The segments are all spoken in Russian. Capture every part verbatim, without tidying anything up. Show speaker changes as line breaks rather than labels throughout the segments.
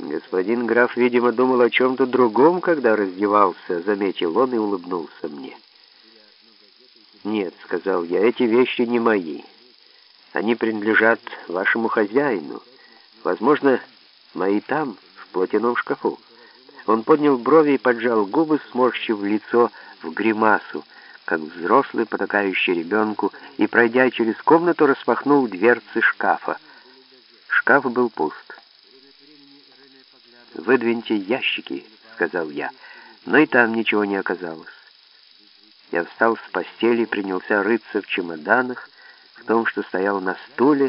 Господин граф, видимо, думал о чем-то другом, когда раздевался, заметил он и улыбнулся мне. «Нет», — сказал я, — «эти вещи не мои. Они принадлежат вашему хозяину. Возможно, мои там, в платяном шкафу». Он поднял брови и поджал губы, сморщив лицо в гримасу, как взрослый, потакающий ребенку, и, пройдя через комнату, распахнул дверцы шкафа. Шкаф был пуст. «Выдвиньте ящики», — сказал я, но и там ничего не оказалось. Я встал с постели и принялся рыться в чемоданах, в том, что стоял на стуле,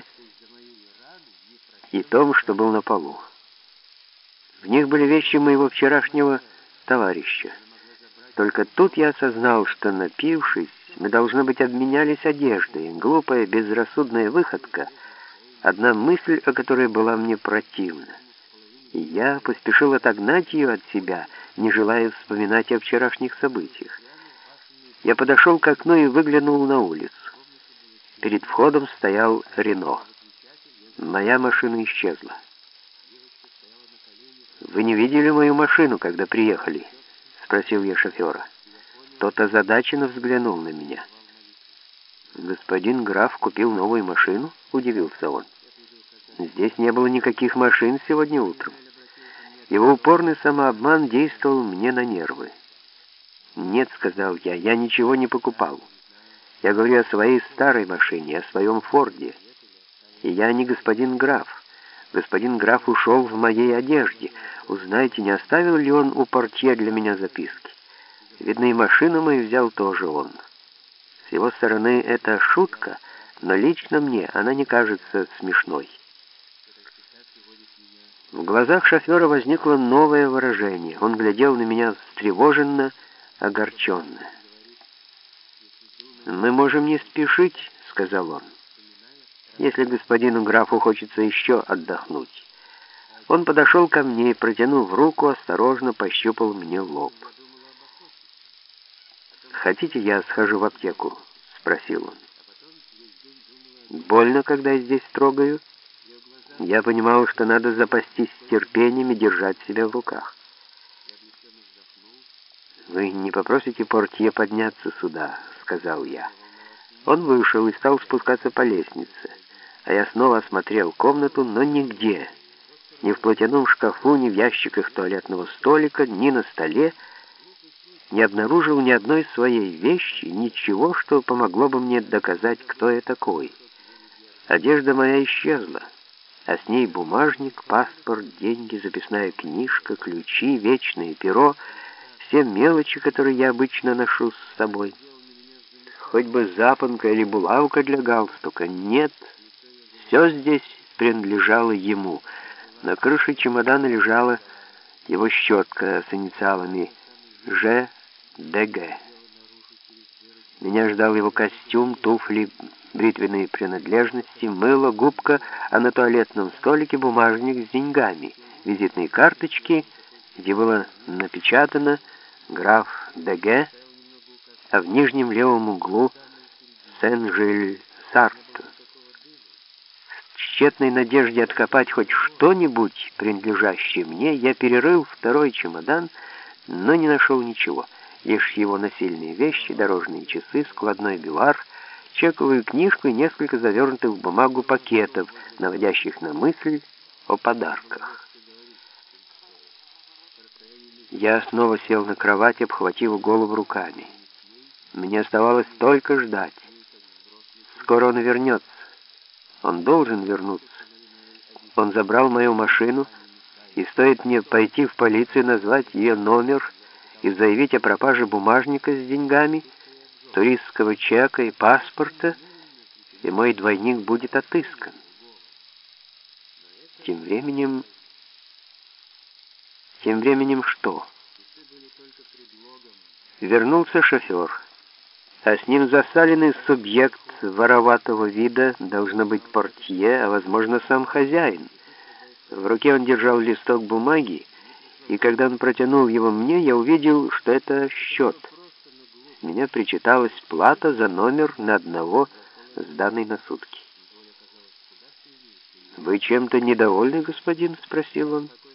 и том, что был на полу. В них были вещи моего вчерашнего товарища. Только тут я осознал, что, напившись, мы, должно быть, обменялись одеждой. Глупая, безрассудная выходка, одна мысль, о которой была мне противна. И я поспешил отогнать ее от себя, не желая вспоминать о вчерашних событиях. Я подошел к окну и выглянул на улицу. Перед входом стоял Рено. Моя машина исчезла. «Вы не видели мою машину, когда приехали?» — спросил я шофера. Тот озадаченно взглянул на меня. «Господин граф купил новую машину?» — удивился он. «Здесь не было никаких машин сегодня утром». Его упорный самообман действовал мне на нервы. «Нет», — сказал я, — «я ничего не покупал. Я говорю о своей старой машине, о своем Форде. И я не господин граф. Господин граф ушел в моей одежде. Узнайте, не оставил ли он у портье для меня записки. Видно, и машину мою взял тоже он. С его стороны это шутка, но лично мне она не кажется смешной». В глазах шофера возникло новое выражение. Он глядел на меня встревоженно, огорченно. «Мы можем не спешить», — сказал он, «если господину графу хочется еще отдохнуть». Он подошел ко мне и, протянув руку, осторожно пощупал мне лоб. «Хотите, я схожу в аптеку?» — спросил он. «Больно, когда я здесь трогаю?» Я понимал, что надо запастись терпением и держать себя в руках. «Вы не попросите портье подняться сюда?» — сказал я. Он вышел и стал спускаться по лестнице, а я снова осмотрел комнату, но нигде, ни в платяном шкафу, ни в ящиках туалетного столика, ни на столе, не обнаружил ни одной своей вещи, ничего, что помогло бы мне доказать, кто я такой. Одежда моя исчезла, а с ней бумажник, паспорт, деньги, записная книжка, ключи, вечное перо, все мелочи, которые я обычно ношу с собой. Хоть бы запонка или булавка для галстука. Нет, все здесь принадлежало ему. На крыше чемодана лежала его щетка с инициалами Ж Д Г. Меня ждал его костюм, туфли, бритвенные принадлежности, мыло, губка, а на туалетном столике бумажник с деньгами, визитные карточки, где было напечатано «Граф Д Г», а в нижнем левом углу «Сен-Жиль-Сарт». В тщетной надежде откопать хоть что-нибудь, принадлежащее мне, я перерыл второй чемодан, но не нашел ничего. Лишь его насильные вещи, дорожные часы, складной бивар, чековую книжку и несколько завернутых в бумагу пакетов, наводящих на мысль о подарках. Я снова сел на кровать, обхватив голову руками. Мне оставалось только ждать. Скоро он вернется. Он должен вернуться. Он забрал мою машину, и стоит мне пойти в полицию, назвать ее номер и заявить о пропаже бумажника с деньгами, туристского чека и паспорта, и мой двойник будет отыскан. Тем временем... Тем временем что? Вернулся шофер, а с ним засаленный субъект вороватого вида, должно быть портье, а возможно сам хозяин. В руке он держал листок бумаги, и когда он протянул его мне, я увидел, что это счет. С меня причиталась плата за номер на одного, сданный на сутки. «Вы чем-то недовольны, господин?» — спросил он.